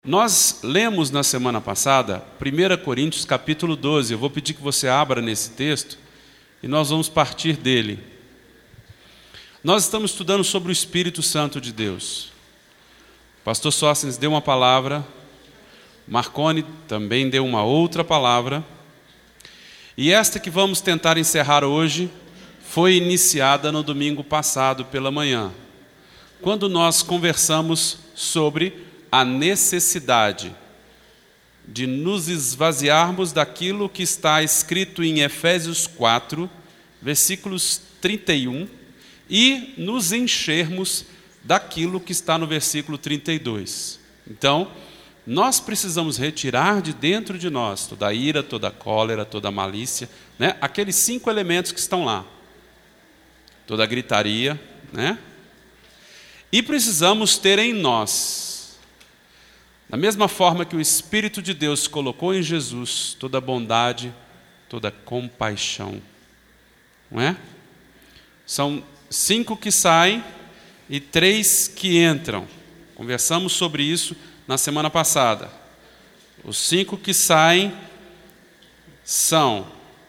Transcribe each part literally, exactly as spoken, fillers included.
Nós lemos na semana passada, primeira Coríntios capítulo doze. Eu vou pedir que você abra nesse texto e nós vamos partir dele. Nós estamos estudando sobre o Espírito Santo de Deus. O pastor Sóstenes deu uma palavra, Marconi também deu uma outra palavra, e esta que vamos tentar encerrar hoje foi iniciada no domingo passado pela manhã, quando nós conversamos sobre a necessidade de nos esvaziarmos daquilo que está escrito em Efésios quatro, versículos trinta e um, e nos enchermos daquilo que está no versículo trinta e dois. Então, nós precisamos retirar de dentro de nós toda a ira, toda a cólera, toda a malícia, né? Aqueles cinco elementos que estão lá, toda a gritaria, né? E precisamos ter em nós, da mesma forma que o Espírito de Deus colocou em Jesus, toda a bondade, toda a compaixão, não é? São cinco que saem e três que entram. Conversamos sobre isso na semana passada. Os cinco que saem são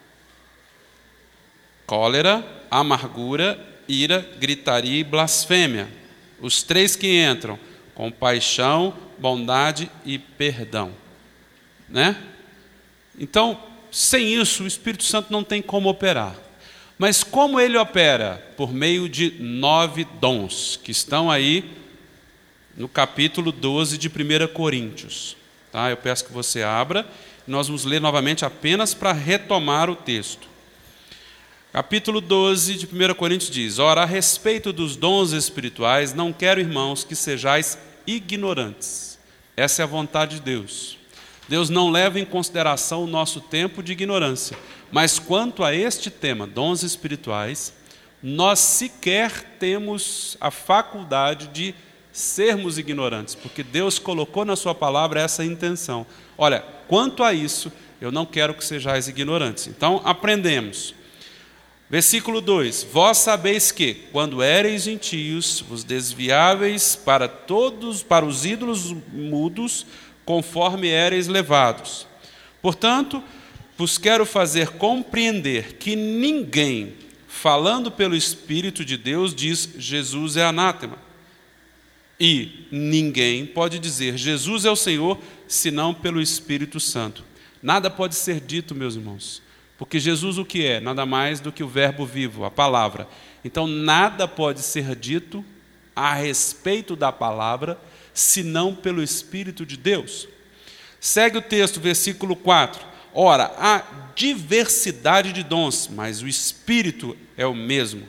cólera, amargura, ira, gritaria e blasfêmia. Os três que entram, compaixão, bondade e perdão, né? Então, sem isso, o Espírito Santo não tem como operar. Mas como ele opera? Por meio de nove dons, que estão aí no capítulo doze de primeira Coríntios. Tá? Eu peço que você abra, nós vamos ler novamente apenas para retomar o texto. Capítulo doze de primeira Coríntios diz: Ora, a respeito dos dons espirituais, não quero, irmãos, que sejais ignorantes. Essa é a vontade de Deus. Deus não leva em consideração o nosso tempo de ignorância. Mas quanto a este tema, dons espirituais, nós sequer temos a faculdade de sermos ignorantes, porque Deus colocou na sua palavra essa intenção. Olha, quanto a isso, eu não quero que sejais ignorantes. Então, aprendemos. Versículo dois: Vós sabeis que, quando éreis gentios, vos desviáveis para todos, para os ídolos mudos, conforme éreis levados. Portanto, vos quero fazer compreender que ninguém, falando pelo Espírito de Deus, diz Jesus é anátema. E ninguém pode dizer Jesus é o Senhor, senão pelo Espírito Santo. Nada pode ser dito, meus irmãos, porque Jesus o que é? Nada mais do que o verbo vivo, a palavra. Então, nada pode ser dito a respeito da palavra, senão pelo Espírito de Deus. Segue o texto, versículo quatro. Ora, há diversidade de dons, mas o Espírito é o mesmo.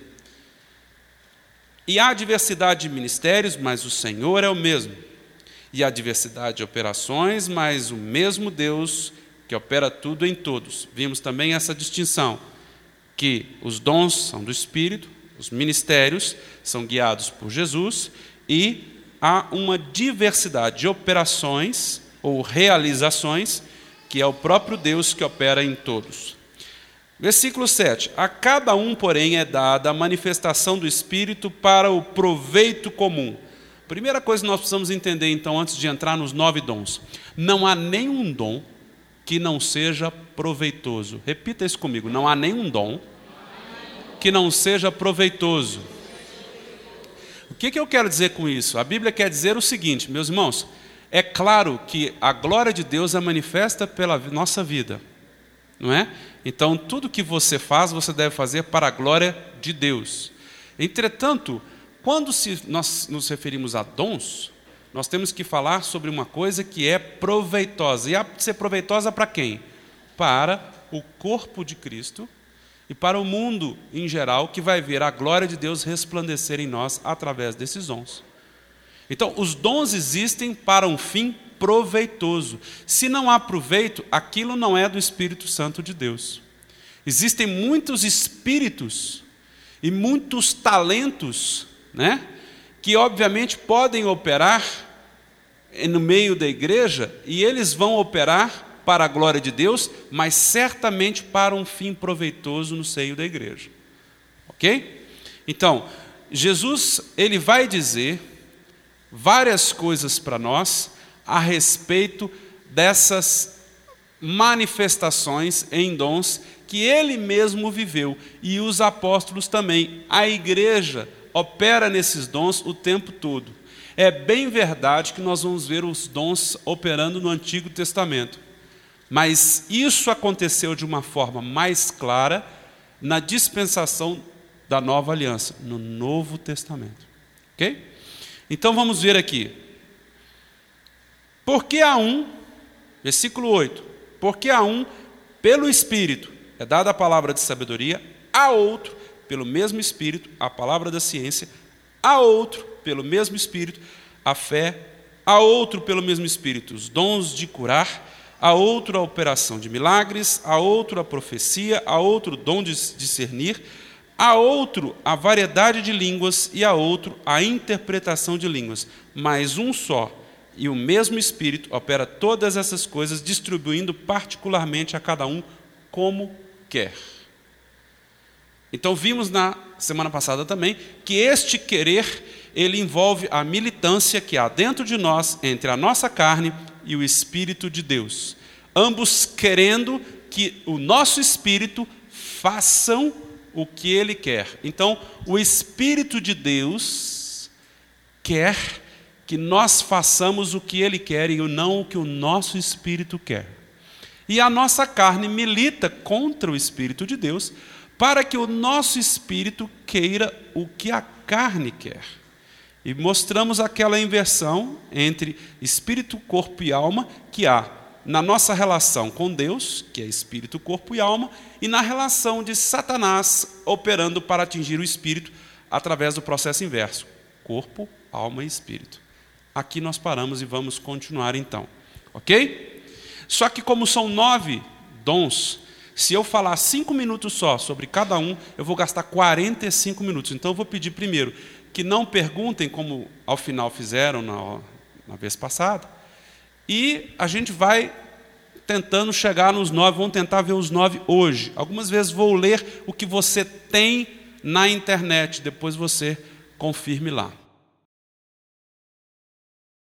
E há diversidade de ministérios, mas o Senhor é o mesmo. E há diversidade de operações, mas o mesmo Deus que opera tudo em todos. Vimos também essa distinção, que os dons são do Espírito, os ministérios são guiados por Jesus, e há uma diversidade de operações ou realizações, que é o próprio Deus que opera em todos. Versículo sete. A cada um, porém, é dada a manifestação do Espírito para o proveito comum. Primeira coisa que nós precisamos entender, então, antes de entrar nos nove dons: não há nenhum dom que não seja proveitoso. Repita isso comigo: não há nenhum dom que não seja proveitoso. O que, que eu quero dizer com isso? A Bíblia quer dizer o seguinte, meus irmãos: é claro que a glória de Deus é manifesta pela nossa vida, não é? Então, tudo que você faz, você deve fazer para a glória de Deus. Entretanto, quando se nós nos referimos a dons, nós temos que falar sobre uma coisa que é proveitosa. E há de ser proveitosa para quem? Para o corpo de Cristo e para o mundo em geral, que vai ver a glória de Deus resplandecer em nós através desses dons. Então, os dons existem para um fim proveitoso. Se não há proveito, aquilo não é do Espírito Santo de Deus. Existem muitos espíritos e muitos talentos, né, que obviamente podem operar no meio da igreja, e eles vão operar para a glória de Deus, mas certamente para um fim proveitoso no seio da igreja. Ok? Então, Jesus, ele vai dizer várias coisas para nós a respeito dessas manifestações em dons que ele mesmo viveu, e os apóstolos também. A igreja opera nesses dons o tempo todo. É bem verdade que nós vamos ver os dons operando no Antigo Testamento, mas isso aconteceu de uma forma mais clara na dispensação da Nova Aliança, no Novo Testamento. Ok? Então vamos ver aqui. Porque há um, versículo oito, porque há um, pelo Espírito, é dada a palavra de sabedoria, a outro, pelo mesmo Espírito, a palavra da ciência, a outro, pelo mesmo Espírito, a fé, a outro, pelo mesmo Espírito, os dons de curar, a outro, a operação de milagres, a outro, a profecia, a outro, dom de discernir, a outro, a variedade de línguas, e a outro, a interpretação de línguas. Mas um só, e o mesmo Espírito opera todas essas coisas, distribuindo particularmente a cada um como quer. Então vimos na semana passada também que este querer, ele envolve a militância que há dentro de nós entre a nossa carne e o Espírito de Deus, ambos querendo que o nosso espírito façam o que ele quer. Então o Espírito de Deus quer que nós façamos o que ele quer e não o que o nosso espírito quer. E a nossa carne milita contra o Espírito de Deus para que o nosso espírito queira o que a carne quer. E mostramos aquela inversão entre espírito, corpo e alma que há na nossa relação com Deus, que é espírito, corpo e alma, e na relação de Satanás operando para atingir o espírito através do processo inverso, corpo, alma e espírito. Aqui nós paramos e vamos continuar então, ok? Só que como são nove dons, se eu falar cinco minutos só sobre cada um, eu vou gastar quarenta e cinco minutos. Então eu vou pedir primeiro que não perguntem, como ao final fizeram na, na vez passada, e a gente vai tentando chegar nos nove, vamos tentar ver os nove hoje. Algumas vezes vou ler o que você tem na internet, depois você confirme lá.